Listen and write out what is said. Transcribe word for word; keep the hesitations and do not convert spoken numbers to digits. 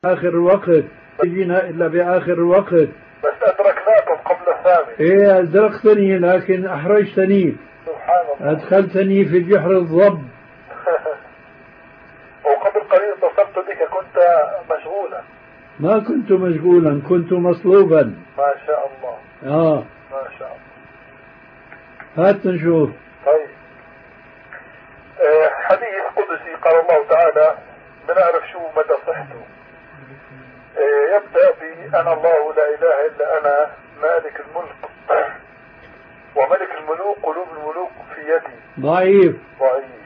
آخر الوقت، جينا إلا بآخر الوقت. بس أدركناكم قبل الثامن. إيه أدركتني لكن أحرجتني. سبحان الله. أدخلتني في جحر الضب. وقبل قليل اتصلت بك كنت مشغولا. ما كنت مشغولا، كنت مصلوبا. ما شاء الله. آه ما شاء الله. هات نشوف. طيب. آه حديث قدسي قال الله تعالى، بنعرف شو مدى صحته. آه يبدأ ب أنا الله لا إله إلا أنا مالك الملك وملك الملوك قلوب الملوك في يدي. ضعيف. ضعيف.